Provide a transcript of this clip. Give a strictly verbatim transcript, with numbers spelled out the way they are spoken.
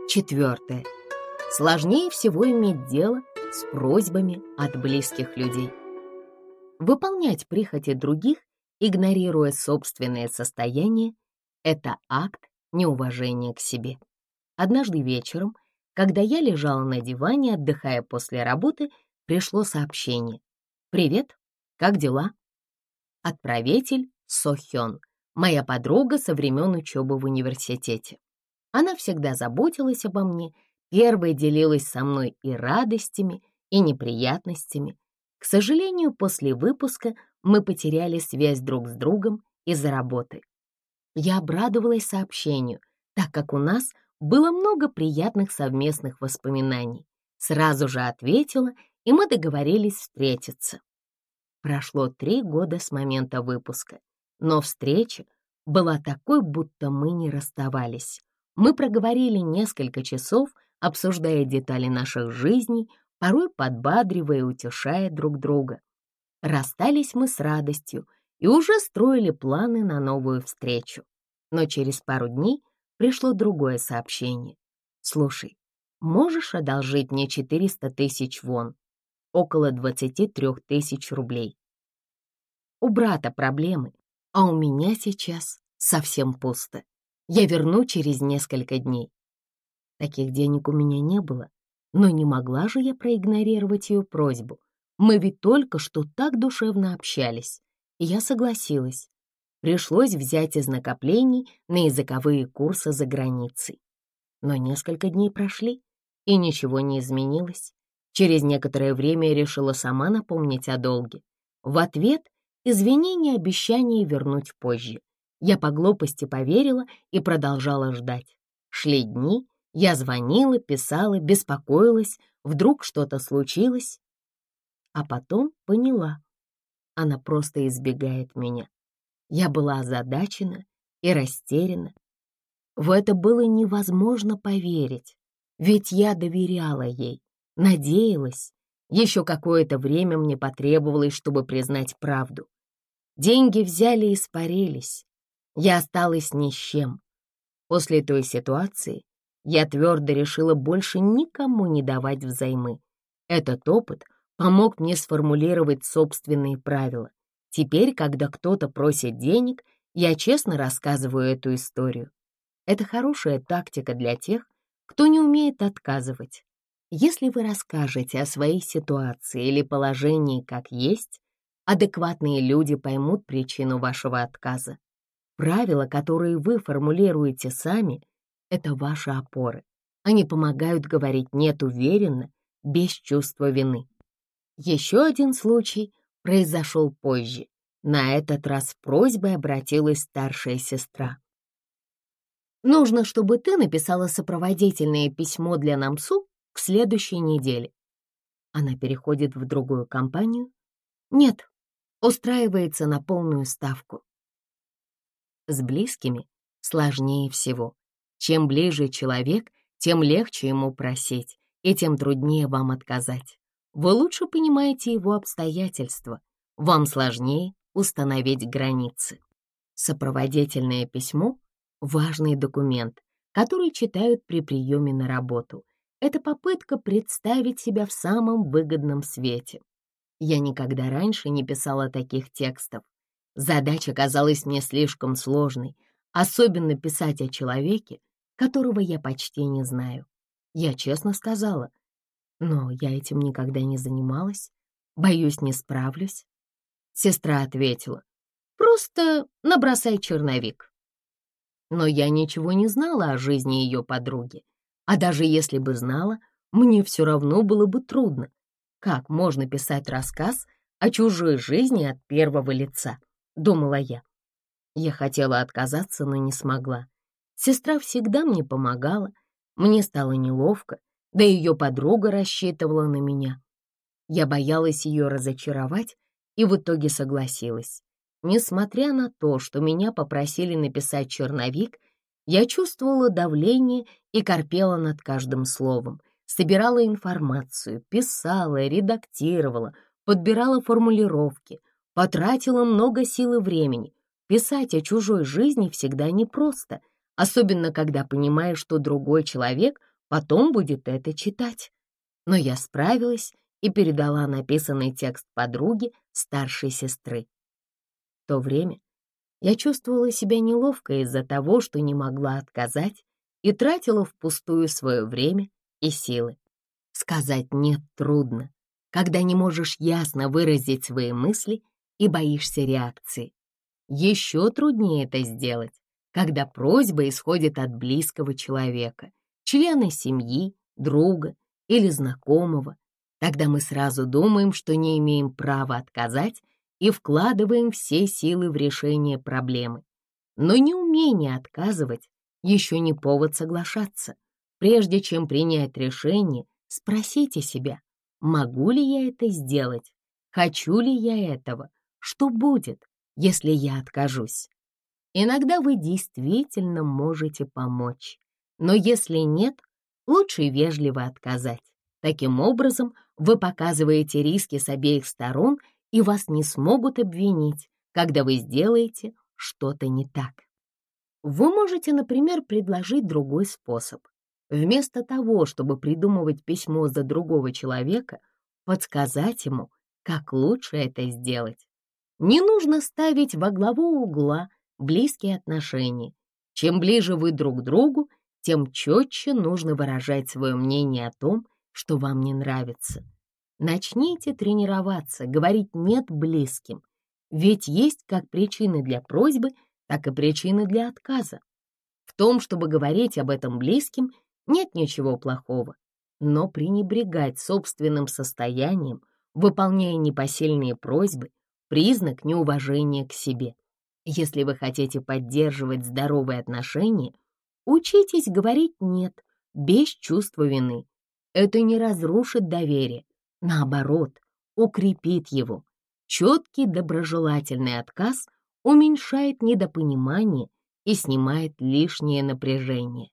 Четвертое. Сложнее всего иметь дело с просьбами от близких людей. Выполнять прихоти других, игнорируя собственное состояние, это акт неуважения к себе. Однажды вечером, когда я лежала на диване, отдыхая после работы, пришло сообщение. «Привет, как дела?» Отправитель Со Хён, моя подруга со времен учебы в университете. Она всегда заботилась обо мне, первой делилась со мной и радостями, и неприятностями. К сожалению, после выпуска мы потеряли связь друг с другом из-за работы. Я обрадовалась сообщению, так как у нас было много приятных совместных воспоминаний. Сразу же ответила, и мы договорились встретиться. Прошло три года с момента выпуска, но встреча была такой, будто мы не расставались. Мы проговорили несколько часов, обсуждая детали наших жизней, порой подбадривая и утешая друг друга. Расстались мы с радостью и уже строили планы на новую встречу. Но через пару дней пришло другое сообщение. «Слушай, можешь одолжить мне четыреста тысяч вон, около двадцати трёх тысяч рублей? У брата проблемы, а у меня сейчас совсем пусто. Я верну через несколько дней». Таких денег у меня не было, но не могла же я проигнорировать ее просьбу. Мы ведь только что так душевно общались, и я согласилась. Пришлось взять из накоплений на языковые курсы за границей. Но несколько дней прошли, и ничего не изменилось. Через некоторое время я решила сама напомнить о долге. В ответ извинения и обещание вернуть позже. Я по глупости поверила и продолжала ждать. Шли дни, я звонила, писала, беспокоилась, вдруг что-то случилось. А потом поняла, она просто избегает меня. Я была озадачена и растеряна. В это было невозможно поверить, ведь я доверяла ей, надеялась. Еще какое-то время мне потребовалось, чтобы признать правду. Деньги взяли и испарились. Я осталась ни с чем. После той ситуации я твердо решила больше никому не давать взаймы. Этот опыт помог мне сформулировать собственные правила. Теперь, когда кто-то просит денег, я честно рассказываю эту историю. Это хорошая тактика для тех, кто не умеет отказывать. Если вы расскажете о своей ситуации или положении как есть, адекватные люди поймут причину вашего отказа. Правила, которые вы формулируете сами, это ваши опоры. Они помогают говорить «нет» уверенно, без чувства вины. Еще один случай произошел позже. На этот раз с просьбой обратилась старшая сестра. «Нужно, чтобы ты написала сопроводительное письмо для Намсу к следующей неделе». Она переходит в другую компанию? Нет, устраивается на полную ставку. С близкими сложнее всего. Чем ближе человек, тем легче ему просить, и тем труднее вам отказать. Вы лучше понимаете его обстоятельства. Вам сложнее установить границы. Сопроводительное письмо — важный документ, который читают при приеме на работу. Это попытка представить себя в самом выгодном свете. Я никогда раньше не писала таких текстов. Задача казалась мне слишком сложной, особенно писать о человеке, которого я почти не знаю. Я честно сказала, но я этим никогда не занималась, боюсь, не справлюсь. Сестра ответила, просто набросай черновик. Но я ничего не знала о жизни ее подруги, а даже если бы знала, мне все равно было бы трудно. Как можно писать рассказ о чужой жизни от первого лица, думала я. Я хотела отказаться, но не смогла. Сестра всегда мне помогала, мне стало неловко, да ее подруга рассчитывала на меня. Я боялась ее разочаровать и в итоге согласилась. Несмотря на то, что меня попросили написать черновик, я чувствовала давление и корпела над каждым словом, собирала информацию, писала, редактировала, подбирала формулировки, потратила много сил и времени. Писать о чужой жизни всегда непросто, особенно когда понимаешь, что другой человек потом будет это читать. Но я справилась и передала написанный текст подруге старшей сестры. В то время я чувствовала себя неловко из-за того, что не могла отказать и тратила впустую свое время и силы. Сказать «нет» трудно, когда не можешь ясно выразить свои мысли и боишься реакции. Еще труднее это сделать, когда просьба исходит от близкого человека, члена семьи, друга или знакомого. Тогда мы сразу думаем, что не имеем права отказать и вкладываем все силы в решение проблемы. Но неумение отказывать еще не повод соглашаться. Прежде чем принять решение, спросите себя, могу ли я это сделать, хочу ли я этого, что будет, если я откажусь. Иногда вы действительно можете помочь, но если нет, лучше вежливо отказать. Таким образом, вы показываете риски с обеих сторон, и вас не смогут обвинить, когда вы сделаете что-то не так. Вы можете, например, предложить другой способ. Вместо того, чтобы придумывать письмо за другого человека, подсказать ему, как лучше это сделать. Не нужно ставить во главу угла близкие отношения. Чем ближе вы друг к другу, тем четче нужно выражать свое мнение о том, что вам не нравится. Начните тренироваться, говорить «нет» близким, ведь есть как причины для просьбы, так и причины для отказа. В том, чтобы говорить об этом близким, нет ничего плохого, но пренебрегать собственным состоянием, выполняя непосильные просьбы, признак неуважения к себе. Если вы хотите поддерживать здоровые отношения, учитесь говорить «нет» без чувства вины. Это не разрушит доверие, наоборот, укрепит его. Четкий доброжелательный отказ уменьшает недопонимание и снимает лишнее напряжение.